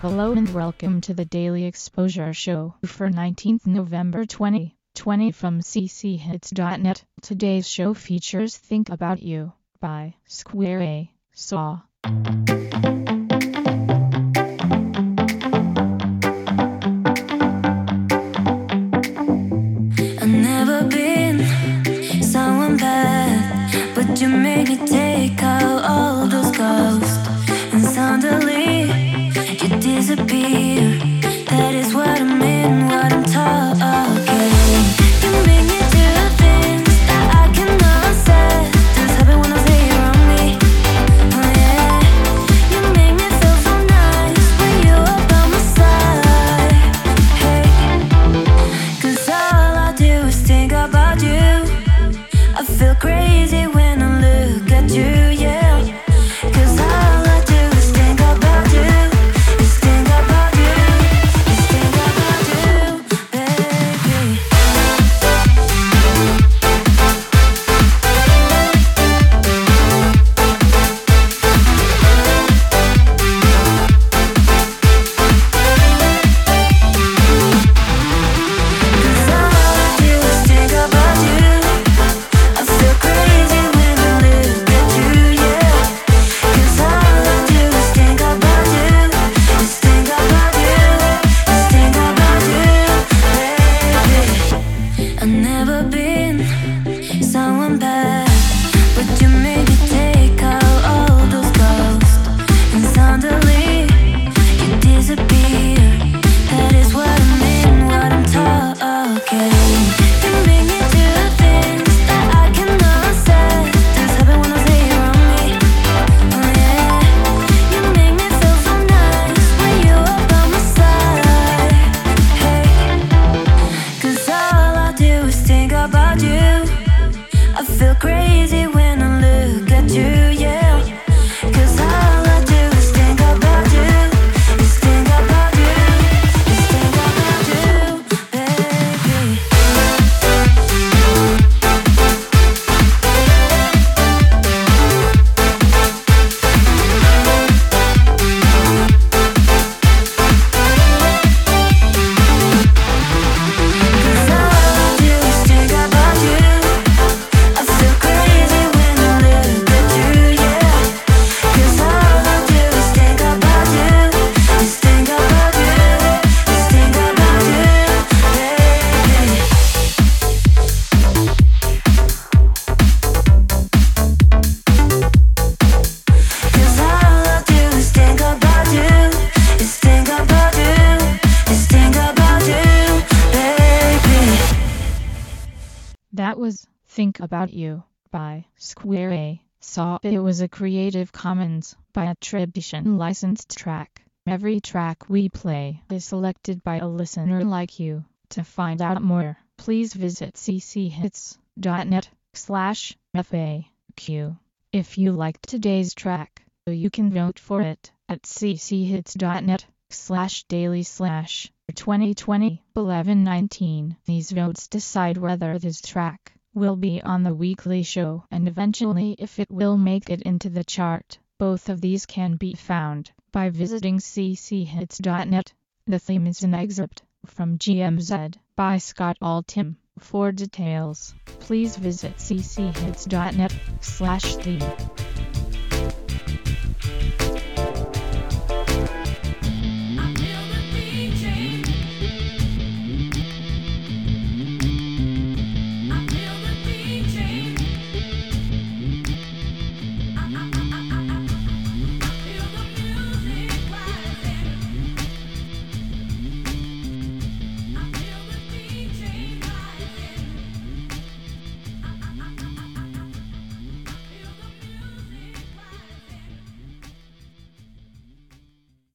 Hello and welcome to the Daily Exposure Show for 19th November 2020 from cchits.net. Today's show features Think About You by Square A. Saw. I've never been someone bad, but you made me take out all those ghosts, and suddenly you disappear. That is what I mean, what I'm talking. You make me do things that I cannot say. Just happen when I say you're on me. Oh yeah, you make me feel so nice when you're by my side. Hey, 'cause all I do is think about you. I feel crazy when I look at you, yeah. 'Cause all I do is think about you. Is think about you. Is think about you, baby. Cause all I do is think about you. I feel crazy when I look at you, yeah. 'Cause all I do is think about you. Is think about you. Is think about you, baby. I've never been someone bad, but you made me take out all those ghosts, and suddenly you disappear. That is what I mean, what I'm talking. You make me do things that I cannot say. Just happen when I say you're on me. Oh yeah, you make me feel so nice when you're by my side. Hey, 'cause all I do is think about you. I feel crazy when I look at you, yeah. 'Cause all I do is think about you. Is think about you. Is think about you, baby. Cause all I do is think about you. I feel crazy when I look at you, yeah. 'Cause all I do is think about you. Is think about you. Is think about you, baby. Cause all I do is think about you. Is think about you. Is think about you, baby. That was Think About You by Square A. Saw. It was a Creative Commons by attribution licensed track. Every track we play is selected by a listener like you. To find out more, please visit cchits.net/FAQ. If you liked today's track, you can vote for it at cchits.net/daily/2020-1119. These votes decide whether this track will be on the weekly show and eventually if it will make it into the chart. Both of these can be found by visiting cchits.net. The theme is an excerpt from GMZ by Scott Altham. For details, please visit cchits.net/theme.